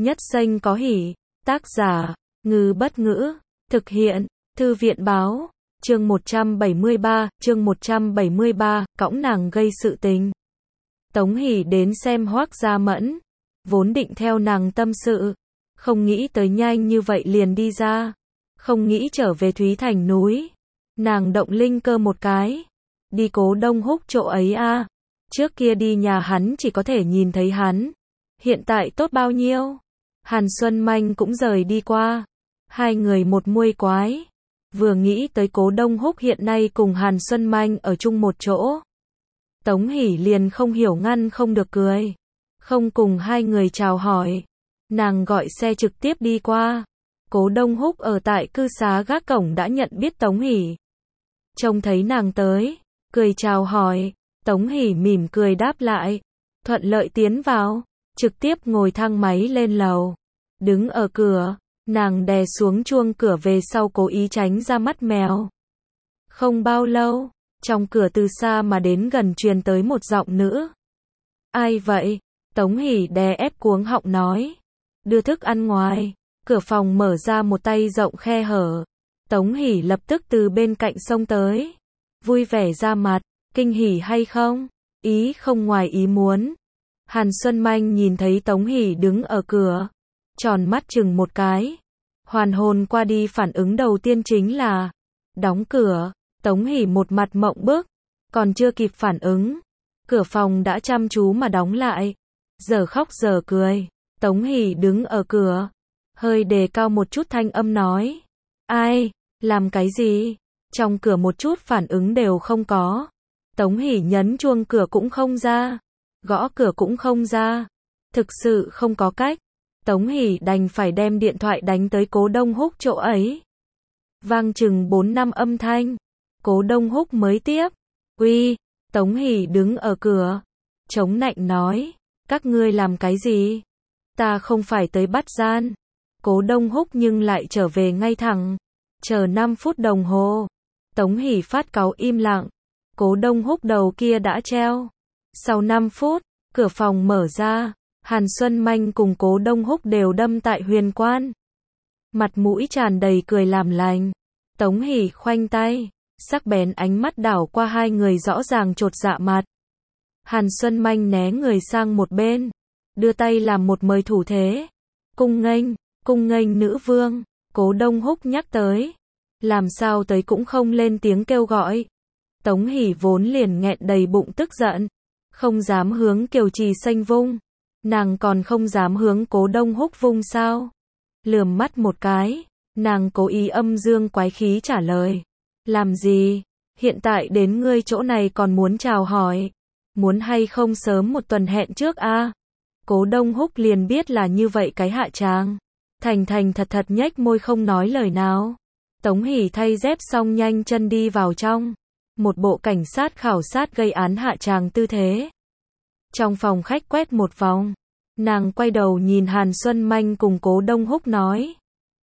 Nhất xanh có hỉ. Tác giả, Ngư Bất Ngữ. Thực hiện, Thư viện Báo. Chương 173, cõng nàng gây sự tình. Tống Hỷ đến xem Hoắc Gia Mẫn, vốn định theo nàng tâm sự, không nghĩ tới nhanh như vậy liền đi ra, không nghĩ trở về Thúy Thành núi. Nàng động linh cơ một cái, đi Cố Đông Húc chỗ ấy a. Trước kia đi nhà hắn chỉ có thể nhìn thấy hắn, hiện tại tốt bao nhiêu. Hàn Xuân Manh cũng rời đi qua, hai người một muôi quái. Vừa nghĩ tới Cố Đông Húc hiện nay cùng Hàn Xuân Manh ở chung một chỗ, Tống Hỷ liền không hiểu ngăn không được cười, không cùng hai người chào hỏi. Nàng gọi xe trực tiếp đi qua. Cố Đông Húc ở tại cư xá gác cổng đã nhận biết Tống Hỷ, trông thấy nàng tới, cười chào hỏi. Tống Hỷ mỉm cười đáp lại, thuận lợi tiến vào, trực tiếp ngồi thang máy lên lầu. Đứng ở cửa, nàng đè xuống chuông cửa về sau cố ý tránh ra mắt mèo. Không bao lâu, trong cửa từ xa mà đến gần truyền tới một giọng nữ. Ai vậy? Tống Hỷ đè ép cuống họng nói. Đưa thức ăn ngoài. Cửa phòng mở ra một tay rộng khe hở. Tống Hỷ lập tức từ bên cạnh xông tới, vui vẻ ra mặt. Kinh hỉ hay không? Ý không ngoài ý muốn. Hàn Xuân Manh nhìn thấy Tống Hỷ đứng ở cửa, tròn mắt chừng một cái. Hoàn hồn qua đi phản ứng đầu tiên chính là đóng cửa. Tống Hỷ một mặt mộng bức, còn chưa kịp phản ứng, cửa phòng đã chăm chú mà đóng lại. Giờ khóc giờ cười, Tống Hỷ đứng ở cửa, hơi đề cao một chút thanh âm nói. Ai? Làm cái gì? Trong cửa một chút phản ứng đều không có. Tống Hỷ nhấn chuông cửa cũng không ra, gõ cửa cũng không ra. Thực sự không có cách. Tống Hỷ đành phải đem điện thoại đánh tới Cố Đông Húc chỗ ấy. Vang chừng 4-5 âm thanh, Cố Đông Húc mới tiếp. Uy. Tống Hỷ đứng ở cửa, chống nạnh nói. Các ngươi làm cái gì? Ta không phải tới bắt gian. Cố Đông Húc nhưng lại trở về ngay thẳng. Chờ 5 phút đồng hồ. Tống Hỷ phát cáu im lặng. Cố Đông Húc đầu kia đã treo. Sau 5 phút, cửa phòng mở ra. Hàn Xuân Manh cùng Cố Đông Húc đều đâm tại huyền quan. Mặt mũi tràn đầy cười làm lành. Tống Hỷ khoanh tay, sắc bén ánh mắt đảo qua hai người rõ ràng chột dạ mặt. Hàn Xuân Manh né người sang một bên, đưa tay làm một mời thủ thế. Cung nghênh nữ vương. Cố Đông Húc nhắc tới, làm sao tới cũng không lên tiếng kêu gọi. Tống Hỷ vốn liền nghẹn đầy bụng tức giận, không dám hướng Kiều Trì Xanh vung, nàng còn không dám hướng Cố Đông Húc vung sao? Lườm mắt một cái, nàng cố ý âm dương quái khí trả lời. Làm gì? Hiện tại đến ngươi chỗ này còn muốn chào hỏi, muốn hay không sớm một tuần hẹn trước a? Cố Đông Húc liền biết là như vậy cái hạ tràng, thành thật nhếch môi không nói lời nào. Tống Hỷ thay dép xong nhanh chân đi vào trong, một bộ cảnh sát khảo sát gây án hạ tràng tư thế. Trong phòng khách quét một vòng, nàng quay đầu nhìn Hàn Xuân Manh cùng Cố Đông Húc nói.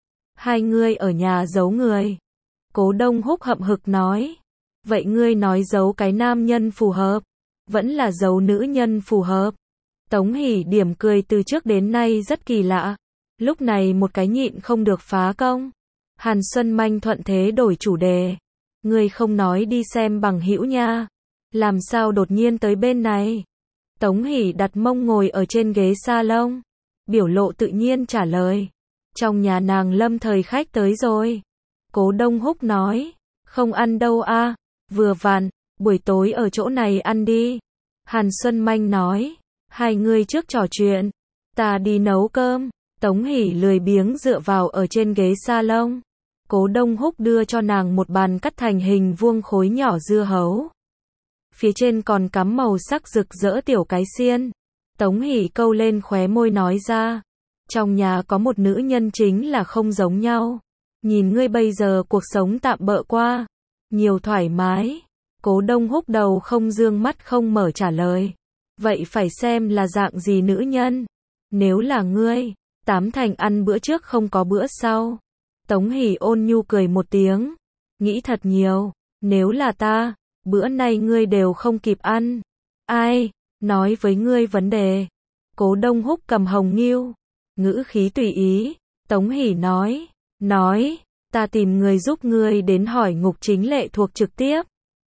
Hai ngươi ở nhà giấu người. Cố Đông Húc hậm hực nói. Vậy ngươi nói giấu cái nam nhân phù hợp, vẫn là giấu nữ nhân phù hợp? Tống Hỷ điểm cười từ trước đến nay rất kỳ lạ, lúc này một cái nhịn không được phá công. Hàn Xuân Manh thuận thế đổi chủ đề. Ngươi không nói đi xem bằng hữu nha, làm sao đột nhiên tới bên này? Tống Hỷ đặt mông ngồi ở trên ghế salon, biểu lộ tự nhiên trả lời. Trong nhà nàng lâm thời khách tới rồi. Cố Đông Húc nói. Không ăn đâu a, vừa vặn, buổi tối ở chỗ này ăn đi. Hàn Xuân Manh nói. Hai người trước trò chuyện, ta đi nấu cơm. Tống Hỷ lười biếng dựa vào ở trên ghế salon. Cố Đông Húc đưa cho nàng một bàn cắt thành hình vuông khối nhỏ dưa hấu, phía trên còn cắm màu sắc rực rỡ tiểu cái xiên. Tống Hỷ câu lên khóe môi nói ra. Trong nhà có một nữ nhân chính là không giống nhau. Nhìn ngươi bây giờ cuộc sống tạm bợ qua, nhiều thoải mái. Cố Đông Húc đầu không dương mắt không mở trả lời. Vậy phải xem là dạng gì nữ nhân. Nếu là ngươi, tám thành ăn bữa trước không có bữa sau. Tống Hỷ ôn nhu cười một tiếng. Nghĩ thật nhiều. Nếu là ta, bữa nay ngươi đều không kịp ăn. Ai nói với ngươi vấn đề? Cố Đông Húc cầm hồng nghiêu, ngữ khí tùy ý. Tống Hỷ nói, ta tìm người giúp ngươi đến hỏi Ngục Chính Lệ thuộc trực tiếp.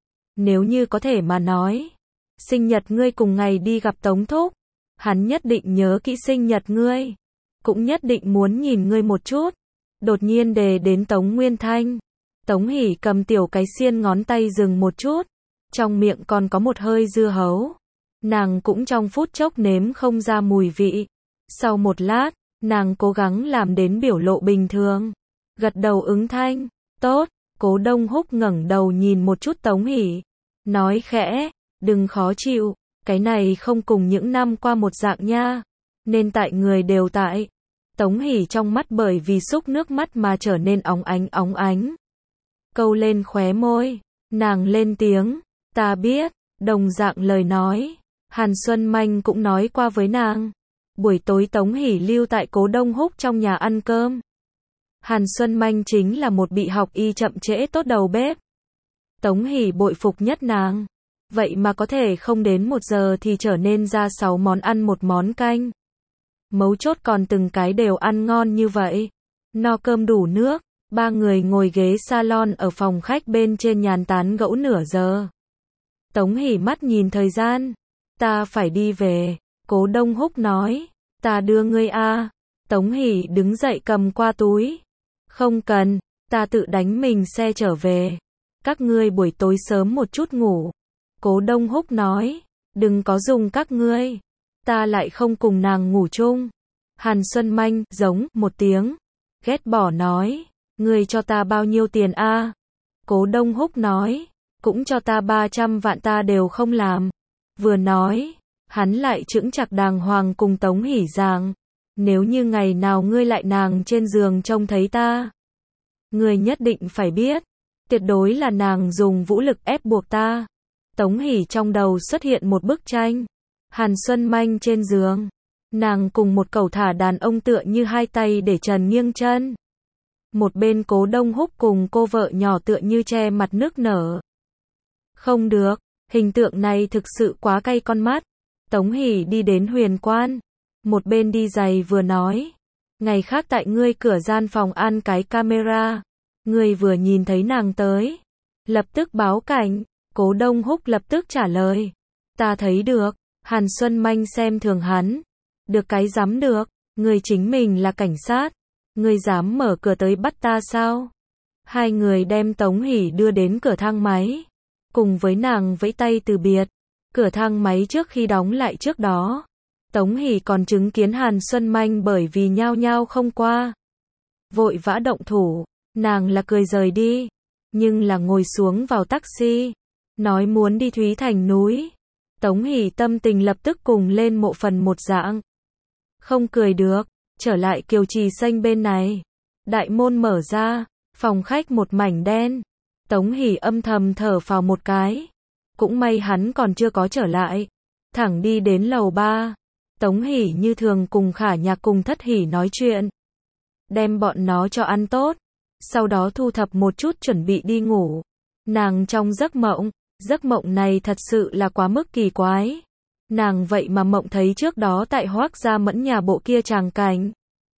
Nếu như có thể mà nói, sinh nhật ngươi cùng ngày đi gặp Tống Thúc, hắn nhất định nhớ kỹ sinh nhật ngươi, cũng nhất định muốn nhìn ngươi một chút. Đột nhiên đề đến Tống Nguyên Thanh. Tống Hỷ cầm tiểu cái xiên ngón tay dừng một chút, trong miệng còn có một hơi dưa hấu. Nàng cũng trong phút chốc nếm không ra mùi vị. Sau một lát, nàng cố gắng làm đến biểu lộ bình thường, gật đầu ứng thanh, tốt. Cố Đông Húc ngẩng đầu nhìn một chút Tống Hỷ, nói khẽ, đừng khó chịu, cái này không cùng những năm qua một dạng nha, nên tại người đều tại. Tống Hỷ trong mắt bởi vì xúc nước mắt mà trở nên óng ánh. Câu lên khóe môi, nàng lên tiếng, ta biết. Đồng dạng lời nói, Hàn Xuân Manh cũng nói qua với nàng. Buổi tối Tống Hỷ lưu tại Cố Đông Húc trong nhà ăn cơm. Hàn Xuân Manh chính là một bị học y chậm trễ tốt đầu bếp. Tống Hỷ bội phục nhất nàng. Vậy mà có thể không đến 1 giờ thì trở nên ra 6 món ăn 1 món canh. Mấu chốt còn từng cái đều ăn ngon như vậy. No cơm đủ nước, 3 người ngồi ghế salon ở phòng khách bên trên nhàn tán gẫu nửa giờ. Tống Hỷ mắt nhìn thời gian. Ta phải đi về. Cố Đông Húc nói, ta đưa ngươi a. Tống Hỷ đứng dậy cầm qua túi. Không cần, ta tự đánh mình xe trở về. Các ngươi buổi tối sớm một chút ngủ. Cố Đông Húc nói, đừng có dùng các ngươi. Ta lại không cùng nàng ngủ chung. Hàn Xuân Manh giống một tiếng, ghét bỏ nói, ngươi cho ta bao nhiêu tiền a? Cố Đông Húc nói, cũng cho ta 300 vạn ta đều không làm. Vừa nói, hắn lại chững chạc đàng hoàng cùng Tống Hỷ giảng, nếu như ngày nào ngươi lại nàng trên giường trông thấy ta, ngươi nhất định phải biết, tuyệt đối là nàng dùng vũ lực ép buộc ta. Tống Hỷ trong đầu xuất hiện một bức tranh, Hàn Xuân Manh trên giường, nàng cùng một cẩu thả đàn ông tựa như hai tay để trần nghiêng chân. Một bên Cố Đông Húc cùng cô vợ nhỏ tựa như che mặt nước nở. Không được, hình tượng này thực sự quá cay con mắt. Tống Hỷ đi đến Huyền Quan, một bên đi giày vừa nói, ngày khác tại ngươi cửa gian phòng an cái camera, ngươi vừa nhìn thấy nàng tới, lập tức báo cảnh. Cố Đông Húc lập tức trả lời, ta thấy được. Hàn Xuân Manh xem thường hắn, được cái dám được, ngươi chính mình là cảnh sát, ngươi dám mở cửa tới bắt ta sao? Hai người đem Tống Hỷ đưa đến cửa thang máy, cùng với nàng vẫy tay từ biệt. Cửa thang máy trước khi đóng lại trước đó, Tống Hỷ còn chứng kiến Hàn Xuân Manh bởi vì nhao nhao không qua, vội vã động thủ. Nàng là cười rời đi, nhưng là ngồi xuống vào taxi, nói muốn đi Thúy Thành núi. Tống Hỷ tâm tình lập tức cùng lên mộ phần một dạng. Không cười được, trở lại Kiều Trì Xanh bên này. Đại môn mở ra, phòng khách một mảnh đen. Tống Hỷ âm thầm thở phào một cái. Cũng may hắn còn chưa có trở lại. Thẳng đi đến lầu 3. Tống Hỷ như thường cùng Khả Nhạc cùng Thất Hỷ nói chuyện. Đem bọn nó cho ăn tốt. Sau đó thu thập một chút chuẩn bị đi ngủ. Nàng trong giấc mộng này thật sự là quá mức kỳ quái. Nàng vậy mà mộng thấy trước đó tại Hoác Gia Mẫn nhà bộ kia tràng cảnh.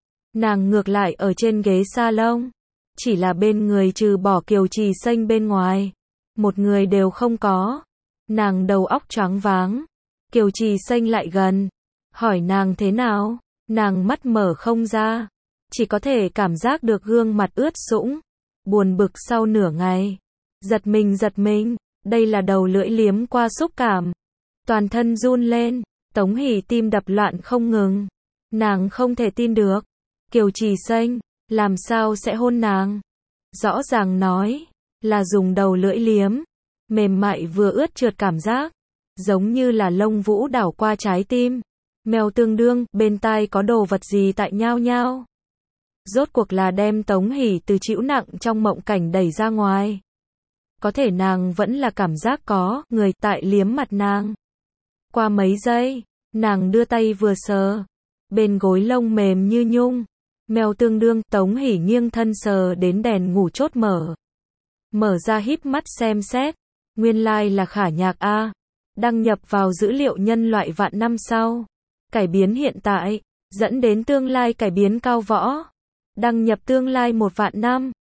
Nàng ngược lại ở trên ghế salon, chỉ là bên người trừ bỏ Kiều Trì Xanh bên ngoài, một người đều không có. Nàng đầu óc choáng váng. Kiều Trì Xanh lại gần, hỏi nàng thế nào, nàng mắt mở không ra, chỉ có thể cảm giác được gương mặt ướt sũng, buồn bực sau nửa ngày. Giật mình, đây là đầu lưỡi liếm qua xúc cảm. Toàn thân run lên, Tống Hỷ tim đập loạn không ngừng. Nàng không thể tin được. Kiều Trì Xanh, làm sao sẽ hôn nàng? Rõ ràng nói, là dùng đầu lưỡi liếm. Mềm mại vừa ướt trượt cảm giác, giống như là lông vũ đảo qua trái tim. Mèo tương đương, bên tai có đồ vật gì tại nhao nhao. Rốt cuộc là đem Tống Hỷ từ chịu nặng trong mộng cảnh đẩy ra ngoài. Có thể nàng vẫn là cảm giác có người tại liếm mặt nàng. Qua mấy giây, nàng đưa tay vừa sờ, bên gối lông mềm như nhung. Mèo tương đương, Tống Hỷ nghiêng thân sờ đến đèn ngủ chốt mở. Mở ra híp mắt xem xét, nguyên lai là Khả Nhạc a. Đăng nhập vào dữ liệu nhân loại vạn năm sau. Cải biến hiện tại, dẫn đến tương lai cải biến cao võ. Đăng nhập tương lai 1 vạn năm.